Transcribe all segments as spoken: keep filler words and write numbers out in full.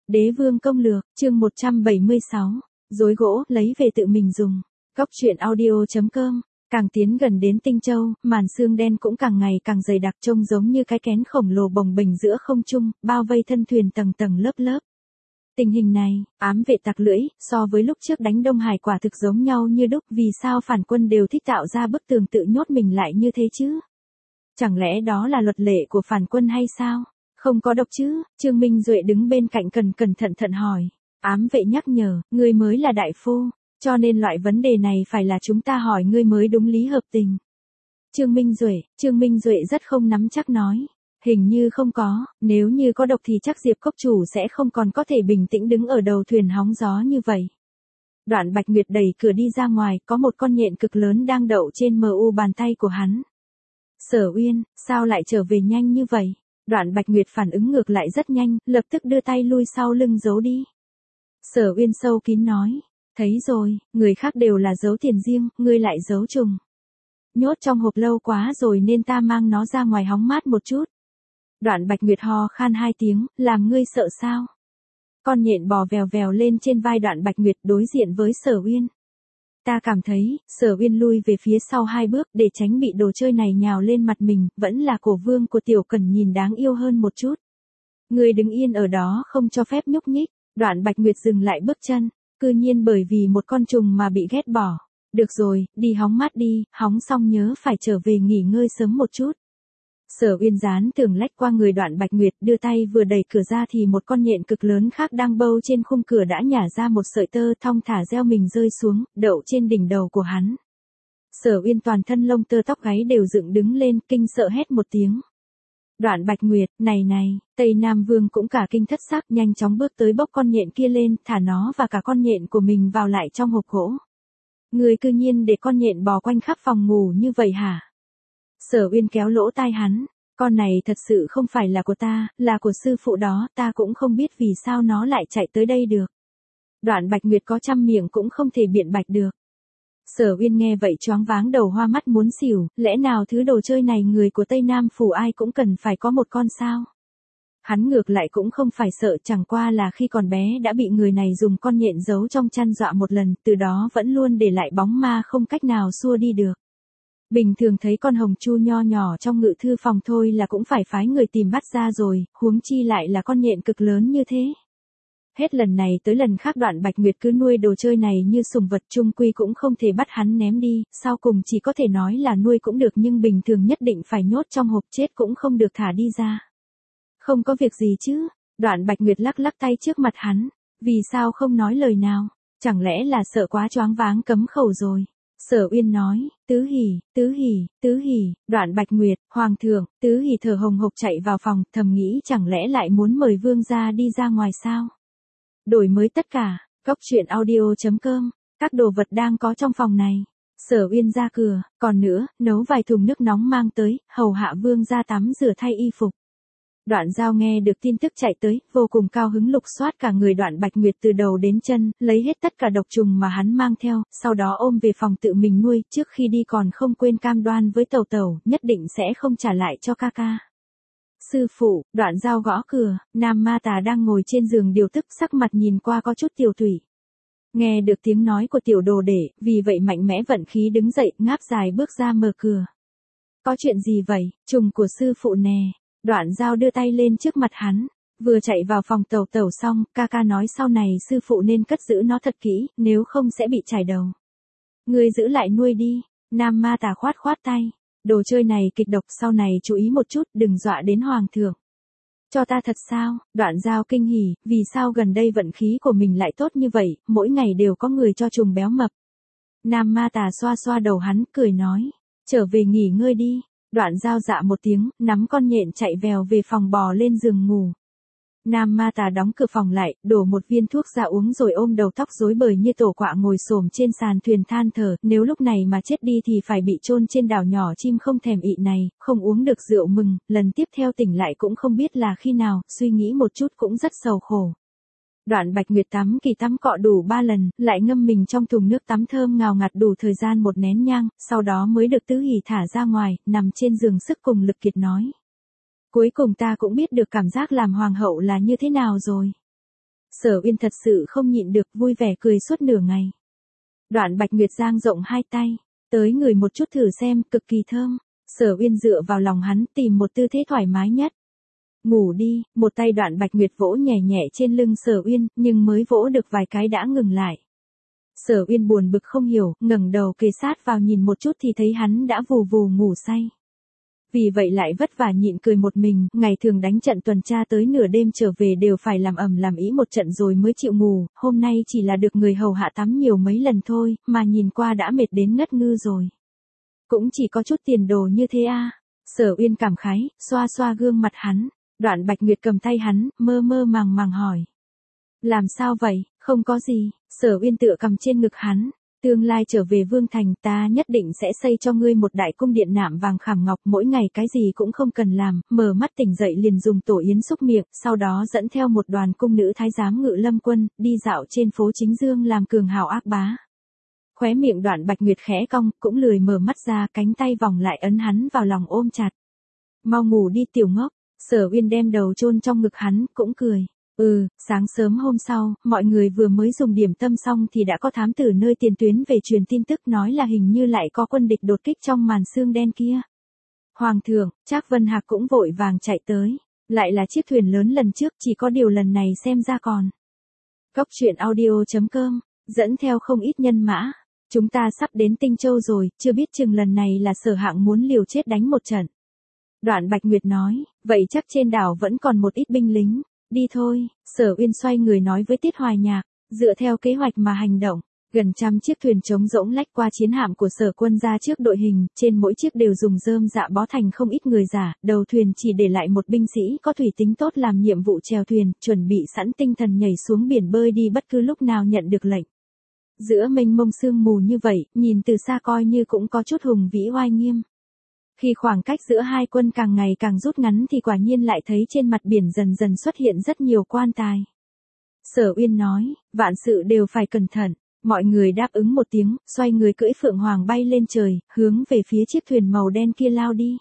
Đế vương công lược, chương một trăm bảy mươi sáu. Rối gỗ, lấy về tự mình dùng. Góc truyện audio.com. Càng tiến gần đến Tinh Châu, màn sương đen cũng càng ngày càng dày đặc, trông giống như cái kén khổng lồ bồng bềnh giữa không trung, bao vây thân thuyền tầng tầng lớp lớp. Tình hình này, ám vệ tặc lưỡi, so với lúc trước đánh Đông Hải quả thực giống nhau như đúc, vì sao phản quân đều thích tạo ra bức tường tự nhốt mình lại như thế chứ? Chẳng lẽ đó là luật lệ của phản quân hay sao? Không có độc chứ? Trương Minh Duệ đứng bên cạnh cần cẩn thận thận hỏi. Ám vệ nhắc nhở, ngươi mới là đại phu, cho nên loại vấn đề này phải là chúng ta hỏi ngươi mới đúng lý hợp tình. Trương Minh Duệ, Trương Minh Duệ rất không nắm chắc nói. Hình như không có, nếu như có độc thì chắc Diệp Cốc chủ sẽ không còn có thể bình tĩnh đứng ở đầu thuyền hóng gió như vậy. Đoạn Bạch Nguyệt đẩy cửa đi ra ngoài, có một con nhện cực lớn đang đậu trên mờ u bàn tay của hắn. Sở Uyên, sao lại trở về nhanh như vậy? Đoạn Bạch Nguyệt phản ứng ngược lại rất nhanh, lập tức đưa tay lui sau lưng giấu đi. Sở Uyên sâu kín nói, thấy rồi, người khác đều là giấu tiền riêng, ngươi lại giấu trùng. Nhốt trong hộp lâu quá rồi nên ta mang nó ra ngoài hóng mát một chút. Đoạn Bạch Nguyệt ho khan hai tiếng, làm ngươi sợ sao? Con nhện bò vèo vèo lên trên vai Đoạn Bạch Nguyệt đối diện với Sở Uyên. Ta cảm thấy, Sở Uyên lui về phía sau hai bước để tránh bị đồ chơi này nhào lên mặt mình, vẫn là cổ vương của Tiểu Cẩn nhìn đáng yêu hơn một chút. Ngươi đứng yên ở đó không cho phép nhúc nhích. Đoạn Bạch Nguyệt dừng lại bước chân, cư nhiên bởi vì một con trùng mà bị ghét bỏ. Được rồi, đi hóng mát đi, hóng xong nhớ phải trở về nghỉ ngơi sớm một chút. Sở Uyên dán tường lách qua người Đoạn Bạch Nguyệt, đưa tay vừa đẩy cửa ra thì một con nhện cực lớn khác đang bâu trên khung cửa đã nhả ra một sợi tơ thong thả gieo mình rơi xuống, đậu trên đỉnh đầu của hắn. Sở Uyên toàn thân lông tơ tóc gáy đều dựng đứng lên, kinh sợ hét một tiếng. Đoạn Bạch Nguyệt, này này, Tây Nam Vương cũng cả kinh thất sắc, nhanh chóng bước tới bốc con nhện kia lên, thả nó và cả con nhện của mình vào lại trong hộp gỗ. Người cư nhiên để con nhện bò quanh khắp phòng ngủ như vậy hả? Sở Uyên kéo lỗ tai hắn, con này thật sự không phải là của ta, là của sư phụ đó, ta cũng không biết vì sao nó lại chạy tới đây được. Đoạn Bạch Nguyệt có trăm miệng cũng không thể biện bạch được. Sở Uyên nghe vậy choáng váng đầu hoa mắt muốn xỉu, lẽ nào thứ đồ chơi này người của Tây Nam phủ ai cũng cần phải có một con sao? Hắn ngược lại cũng không phải sợ, chẳng qua là khi còn bé đã bị người này dùng con nhện giấu trong chăn dọa một lần, từ đó vẫn luôn để lại bóng ma không cách nào xua đi được. Bình thường thấy con hồng chu nho nhỏ trong ngự thư phòng thôi là cũng phải phái người tìm bắt ra rồi, huống chi lại là con nhện cực lớn như thế. Hết lần này tới lần khác Đoạn Bạch Nguyệt cứ nuôi đồ chơi này như sủng vật, chung quy cũng không thể bắt hắn ném đi, sau cùng chỉ có thể nói là nuôi cũng được nhưng bình thường nhất định phải nhốt trong hộp, chết cũng không được thả đi ra. Không có việc gì chứ? Đoạn Bạch Nguyệt lắc lắc tay trước mặt hắn, vì sao không nói lời nào? Chẳng lẽ là sợ quá choáng váng cấm khẩu rồi? Sở Uyên nói, tứ hỉ, tứ hỉ, tứ hỉ. Đoạn Bạch Nguyệt, hoàng thượng, tứ hỉ thở hồng hộc chạy vào phòng, thầm nghĩ chẳng lẽ lại muốn mời vương gia đi ra ngoài sao? Đổi mới tất cả, góc truyện audio.com, các đồ vật đang có trong phòng này. Sở Uyên ra cửa, còn nữa, nấu vài thùng nước nóng mang tới, hầu hạ vương gia tắm rửa thay y phục. Đoạn Giao nghe được tin tức chạy tới, vô cùng cao hứng lục soát cả người Đoạn Bạch Nguyệt từ đầu đến chân, lấy hết tất cả độc trùng mà hắn mang theo, sau đó ôm về phòng tự mình nuôi, trước khi đi còn không quên cam đoan với Tẩu Tẩu, nhất định sẽ không trả lại cho ca ca. Sư phụ, Đoạn Giao gõ cửa, Nam Ma Tà đang ngồi trên giường điều tức, sắc mặt nhìn qua có chút tiều tụy. Nghe được tiếng nói của tiểu đồ đệ, vì vậy mạnh mẽ vận khí đứng dậy, ngáp dài bước ra mở cửa. Có chuyện gì vậy, trùng của sư phụ nè? Đoạn Giao đưa tay lên trước mặt hắn, vừa chạy vào phòng Tẩu Tẩu xong, ca ca nói sau này sư phụ nên cất giữ nó thật kỹ, nếu không sẽ bị chảy đầu. Ngươi giữ lại nuôi đi. Nam Ma Tà khoát khoát tay. Đồ chơi này kịch độc, sau này chú ý một chút, đừng dọa đến hoàng thượng. Cho ta thật sao? Đoạn Giao kinh hỉ, vì sao gần đây vận khí của mình lại tốt như vậy, mỗi ngày đều có người cho trùng béo mập. Nam Ma Tà xoa xoa đầu hắn, cười nói, trở về nghỉ ngơi đi. Đoạn Giao dạ một tiếng, nắm con nhện chạy vèo về phòng bò lên giường ngủ. Nam Ma Tà đóng cửa phòng lại, đổ một viên thuốc ra uống rồi ôm đầu tóc rối bời như tổ quạ ngồi xổm trên sàn thuyền than thở, nếu lúc này mà chết đi thì phải bị chôn trên đảo nhỏ chim không thèm ị này, không uống được rượu mừng, lần tiếp theo tỉnh lại cũng không biết là khi nào, suy nghĩ một chút cũng rất sầu khổ. Đoạn Bạch Nguyệt tắm kỳ tắm cọ đủ ba lần, lại ngâm mình trong thùng nước tắm thơm ngào ngạt đủ thời gian một nén nhang, sau đó mới được tứ hỉ thả ra ngoài, nằm trên giường sức cùng lực kiệt nói. Cuối cùng ta cũng biết được cảm giác làm hoàng hậu là như thế nào rồi. Sở Uyên thật sự không nhịn được, vui vẻ cười suốt nửa ngày. Đoạn Bạch Nguyệt dang rộng hai tay, tới ngửi một chút thử xem, cực kỳ thơm. Sở Uyên dựa vào lòng hắn, tìm một tư thế thoải mái nhất. Ngủ đi, một tay Đoạn Bạch Nguyệt vỗ nhẹ nhẹ trên lưng Sở Uyên, nhưng mới vỗ được vài cái đã ngừng lại. Sở Uyên buồn bực không hiểu, ngẩng đầu kề sát vào nhìn một chút thì thấy hắn đã vù vù ngủ say. Vì vậy lại vất vả nhịn cười một mình, ngày thường đánh trận tuần tra tới nửa đêm trở về đều phải làm ầm làm ý một trận rồi mới chịu ngủ, hôm nay chỉ là được người hầu hạ tắm nhiều mấy lần thôi, mà nhìn qua đã mệt đến ngất ngư rồi. Cũng chỉ có chút tiền đồ như thế à. Sở Uyên cảm khái, xoa xoa gương mặt hắn. Đoạn Bạch Nguyệt cầm tay hắn, mơ mơ màng màng hỏi. Làm sao vậy, không có gì. Sở Uyên tựa cầm trên ngực hắn. Tương lai trở về Vương Thành, ta nhất định sẽ xây cho ngươi một đại cung điện nạm vàng khảm ngọc, mỗi ngày cái gì cũng không cần làm, mở mắt tỉnh dậy liền dùng tổ yến xúc miệng, sau đó dẫn theo một đoàn cung nữ thái giám ngự lâm quân, đi dạo trên phố Chính Dương làm cường hào ác bá. Khóe miệng Đoạn Bạch Nguyệt khẽ cong, cũng lười mở mắt ra, cánh tay vòng lại ấn hắn vào lòng ôm chặt. Mau ngủ đi tiểu ngốc. Sở Uyên đem đầu chôn trong ngực hắn, cũng cười. Ừ, sáng sớm hôm sau, mọi người vừa mới dùng điểm tâm xong thì đã có thám tử nơi tiền tuyến về truyền tin tức nói là hình như lại có quân địch đột kích trong màn sương đen kia. Hoàng thượng, Trác Vân Hạc cũng vội vàng chạy tới. Lại là chiếc thuyền lớn lần trước, chỉ có điều lần này xem ra còn. Cốc truyện audio chấm com, dẫn theo không ít nhân mã. Chúng ta sắp đến Tinh Châu rồi, chưa biết chừng lần này là Sở Hạng muốn liều chết đánh một trận. Đoạn Bạch Nguyệt nói, vậy chắc trên đảo vẫn còn một ít binh lính, đi thôi. Sở Uyên xoay người nói với Tiết Hoài Nhạc, dựa theo kế hoạch mà hành động. Gần trăm chiếc thuyền trống rỗng lách qua chiến hạm của Sở Quân ra trước đội hình, trên mỗi chiếc đều dùng rơm dạ bó thành không ít người giả, đầu thuyền chỉ để lại một binh sĩ có thủy tính tốt làm nhiệm vụ chèo thuyền, chuẩn bị sẵn tinh thần nhảy xuống biển bơi đi bất cứ lúc nào nhận được lệnh. Giữa mênh mông sương mù như vậy, nhìn từ xa coi như cũng có chút hùng vĩ oai nghiêm. Khi khoảng cách giữa hai quân càng ngày càng rút ngắn thì quả nhiên lại thấy trên mặt biển dần dần xuất hiện rất nhiều quan tài. Sở Uyên nói, vạn sự đều phải cẩn thận. Mọi người đáp ứng một tiếng, xoay người cưỡi Phượng Hoàng bay lên trời, hướng về phía chiếc thuyền màu đen kia lao đi.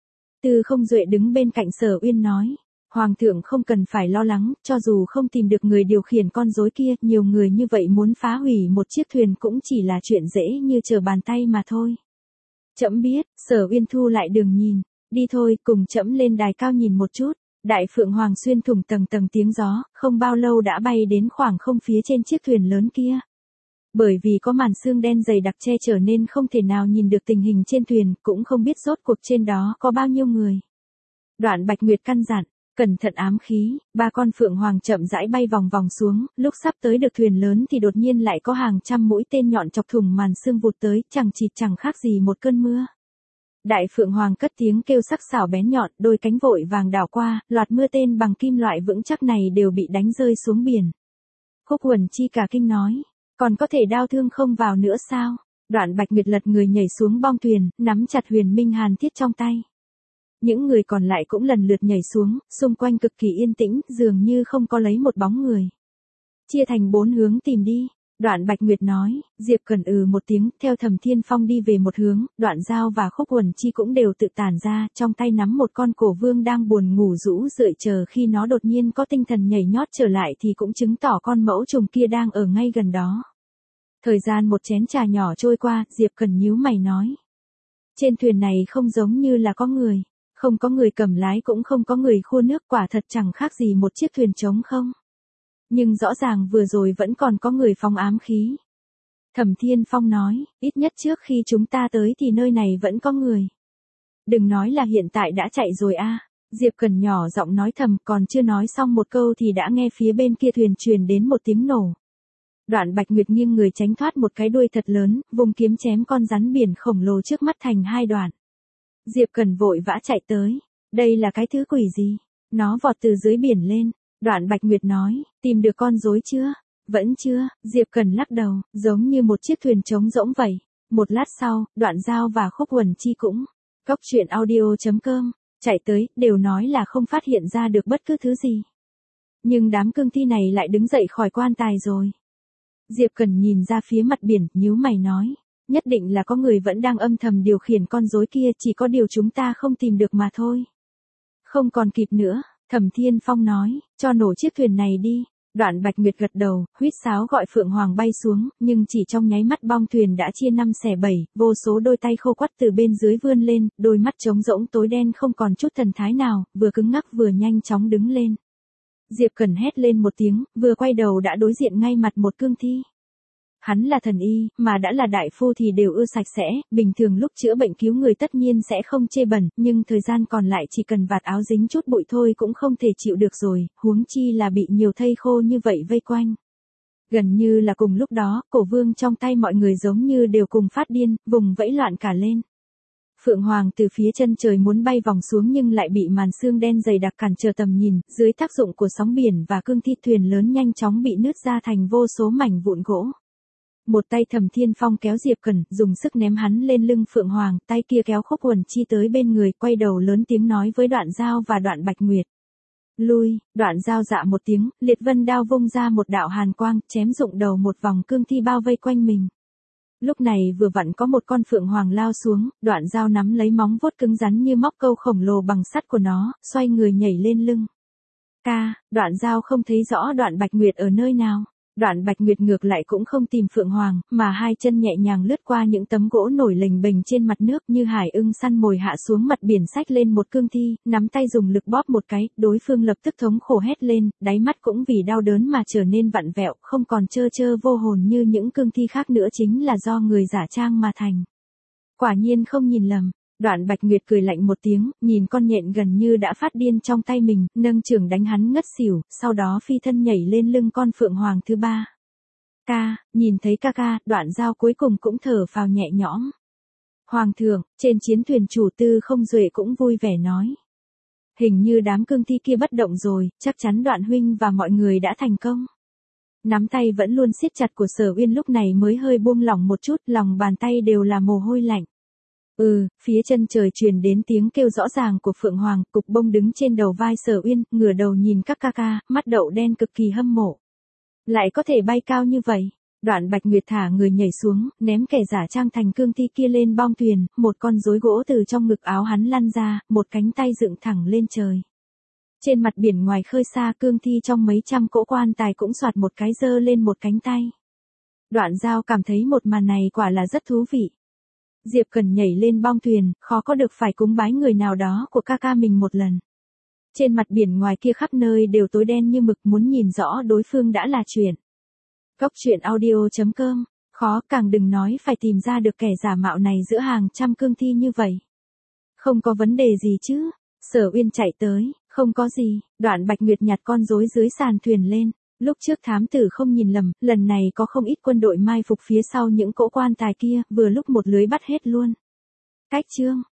Từ Không Duệ đứng bên cạnh Sở Uyên nói, Hoàng thượng không cần phải lo lắng, cho dù không tìm được người điều khiển con rối kia, nhiều người như vậy muốn phá hủy một chiếc thuyền cũng chỉ là chuyện dễ như trở bàn tay mà thôi. Trẫm biết. Sở Uyên thu lại đường nhìn, đi thôi, cùng trẫm lên đài cao nhìn một chút. Đại Phượng Hoàng xuyên thủng tầng tầng tiếng gió, không bao lâu đã bay đến khoảng không phía trên chiếc thuyền lớn kia. Bởi vì có màn sương đen dày đặc che chở nên không thể nào nhìn được tình hình trên thuyền, cũng không biết rốt cuộc trên đó có bao nhiêu người. Đoạn Bạch Nguyệt căn dặn, cẩn thận ám khí. Ba con Phượng Hoàng chậm rãi bay vòng vòng xuống, lúc sắp tới được thuyền lớn thì đột nhiên lại có hàng trăm mũi tên nhọn chọc thủng màn sương vụt tới, chẳng chịt chẳng khác gì một cơn mưa. Đại Phượng Hoàng cất tiếng kêu sắc sảo bén nhọn, đôi cánh vội vàng đảo qua, loạt mưa tên bằng kim loại vững chắc này đều bị đánh rơi xuống biển. Khúc Uẩn Chi cả kinh nói, còn có thể đao thương không vào nữa sao? Đoạn Bạch Nguyệt lật người nhảy xuống bong thuyền, nắm chặt Huyền Minh Hàn Thiết trong tay. Những người còn lại cũng lần lượt nhảy xuống, xung quanh cực kỳ yên tĩnh, dường như không có lấy một bóng người. Chia thành bốn hướng tìm đi. Đoạn Bạch Nguyệt nói, Diệp Cẩn ừ một tiếng, theo Thẩm Thiên Phong đi về một hướng, Đoạn Giao và Khúc Uẩn Chi cũng đều tự tản ra, trong tay nắm một con cổ vương đang buồn ngủ rũ rượi chờ khi nó đột nhiên có tinh thần nhảy nhót trở lại thì cũng chứng tỏ con mẫu trùng kia đang ở ngay gần đó. Thời gian một chén trà nhỏ trôi qua, Diệp Cẩn nhíu mày nói. Trên thuyền này không giống như là có người, không có người cầm lái cũng không có người khua nước, quả thật chẳng khác gì một chiếc thuyền trống không. Nhưng rõ ràng vừa rồi vẫn còn có người phóng ám khí. Thẩm Thiên Phong nói, ít nhất trước khi chúng ta tới thì nơi này vẫn có người. Đừng nói là hiện tại đã chạy rồi a. Diệp Cẩn nhỏ giọng nói thầm, còn chưa nói xong một câu thì đã nghe phía bên kia thuyền truyền đến một tiếng nổ. Đoạn Bạch Nguyệt nghiêng người tránh thoát một cái đuôi thật lớn, vùng kiếm chém con rắn biển khổng lồ trước mắt thành hai đoạn. Diệp Cẩn vội vã chạy tới. Đây là cái thứ quỷ gì? Nó vọt từ dưới biển lên. Đoạn Bạch Nguyệt nói, tìm được con rối chưa? Vẫn chưa. Diệp Cẩn lắc đầu, giống như một chiếc thuyền trống rỗng vậy. Một lát sau, Đoạn Giao và Khúc Uẩn Chi cũng. Cốc truyện audio chấm com. Chạy tới, đều nói là không phát hiện ra được bất cứ thứ gì. Nhưng đám cương thi này lại đứng dậy khỏi quan tài rồi. Diệp Cẩn nhìn ra phía mặt biển, nhíu mày nói. Nhất định là có người vẫn đang âm thầm điều khiển con rối kia, chỉ có điều chúng ta không tìm được mà thôi. Không còn kịp nữa, Thẩm Thiên Phong nói, cho nổ chiếc thuyền này đi. Đoạn Bạch Nguyệt gật đầu, huýt sáo gọi Phượng Hoàng bay xuống, nhưng chỉ trong nháy mắt bong thuyền đã chia năm xẻ bảy, vô số đôi tay khô quắt từ bên dưới vươn lên, đôi mắt trống rỗng tối đen không còn chút thần thái nào, vừa cứng ngắc vừa nhanh chóng đứng lên. Diệp Cẩn hét lên một tiếng, vừa quay đầu đã đối diện ngay mặt một cương thi. Hắn là thần y, mà đã là đại phu thì đều ưa sạch sẽ, bình thường lúc chữa bệnh cứu người tất nhiên sẽ không chê bẩn, nhưng thời gian còn lại chỉ cần vạt áo dính chút bụi thôi cũng không thể chịu được rồi, huống chi là bị nhiều thây khô như vậy vây quanh. Gần như là cùng lúc đó, cổ vương trong tay mọi người giống như đều cùng phát điên, vùng vẫy loạn cả lên. Phượng Hoàng từ phía chân trời muốn bay vòng xuống nhưng lại bị màn sương đen dày đặc cản trở tầm nhìn, dưới tác dụng của sóng biển và cương thi thuyền lớn nhanh chóng bị nứt ra thành vô số mảnh vụn gỗ. Một tay Thẩm Thiên Phong kéo Diệp Cẩn, dùng sức ném hắn lên lưng Phượng Hoàng, tay kia kéo Khúc Uẩn Chi tới bên người, quay đầu lớn tiếng nói với Đoạn Dao và Đoạn Bạch Nguyệt. Lui, Đoạn Dao dạ một tiếng, liệt vân đao vung ra một đạo hàn quang, chém rụng đầu một vòng cương thi bao vây quanh mình. Lúc này vừa vặn có một con Phượng Hoàng lao xuống, Đoạn Dao nắm lấy móng vuốt cứng rắn như móc câu khổng lồ bằng sắt của nó, xoay người nhảy lên lưng. Ca, Đoạn Dao không thấy rõ Đoạn Bạch Nguyệt ở nơi nào. Đoạn Bạch Nguyệt ngược lại cũng không tìm Phượng Hoàng, mà hai chân nhẹ nhàng lướt qua những tấm gỗ nổi lềnh bềnh trên mặt nước như hải ưng săn mồi hạ xuống mặt biển xách lên một cương thi, nắm tay dùng lực bóp một cái, đối phương lập tức thống khổ hét lên, đáy mắt cũng vì đau đớn mà trở nên vặn vẹo, không còn trơ trơ vô hồn như những cương thi khác nữa, chính là do người giả trang mà thành. Quả nhiên không nhìn lầm. Đoạn Bạch Nguyệt cười lạnh một tiếng, nhìn con nhện gần như đã phát điên trong tay mình, nâng chưởng đánh hắn ngất xỉu, sau đó phi thân nhảy lên lưng con Phượng Hoàng thứ ba. Ca, nhìn thấy ca ca, Đoạn Dao cuối cùng cũng thở phào nhẹ nhõm. Hoàng thượng, trên chiến thuyền chủ Tư Không Duệ cũng vui vẻ nói. Hình như đám cương thi kia bất động rồi, chắc chắn Đoạn huynh và mọi người đã thành công. Nắm tay vẫn luôn siết chặt của Sở Uyên lúc này mới hơi buông lỏng một chút, lòng bàn tay đều là mồ hôi lạnh. Ừ, phía chân trời truyền đến tiếng kêu rõ ràng của Phượng Hoàng, cục bông đứng trên đầu vai Sở Uyên, ngửa đầu nhìn các ca ca, mắt đậu đen cực kỳ hâm mộ. Lại có thể bay cao như vậy. Đoạn Bạch Nguyệt thả người nhảy xuống, ném kẻ giả trang thành cương thi kia lên bong thuyền, một con rối gỗ từ trong ngực áo hắn lăn ra, một cánh tay dựng thẳng lên trời. Trên mặt biển ngoài khơi xa, cương thi trong mấy trăm cỗ quan tài cũng soạt một cái giơ lên một cánh tay. Đoạn Dao cảm thấy một màn này quả là rất thú vị. Diệp Cẩn nhảy lên bong thuyền, khó có được phải cúng bái người nào đó của ca ca mình một lần. Trên mặt biển ngoài kia khắp nơi đều tối đen như mực, muốn nhìn rõ đối phương đã là chuyện. Góc truyện audio chấm com, khó càng đừng nói phải tìm ra được kẻ giả mạo này giữa hàng trăm cương thi như vậy. Không có vấn đề gì chứ? Sở Uyên chạy tới, không có gì. Đoạn Bạch Nguyệt nhặt con rối dưới sàn thuyền lên. Lúc trước thám tử không nhìn lầm, lần này có không ít quân đội mai phục phía sau những cỗ quan tài kia, vừa lúc một lưới bắt hết luôn. Cách chương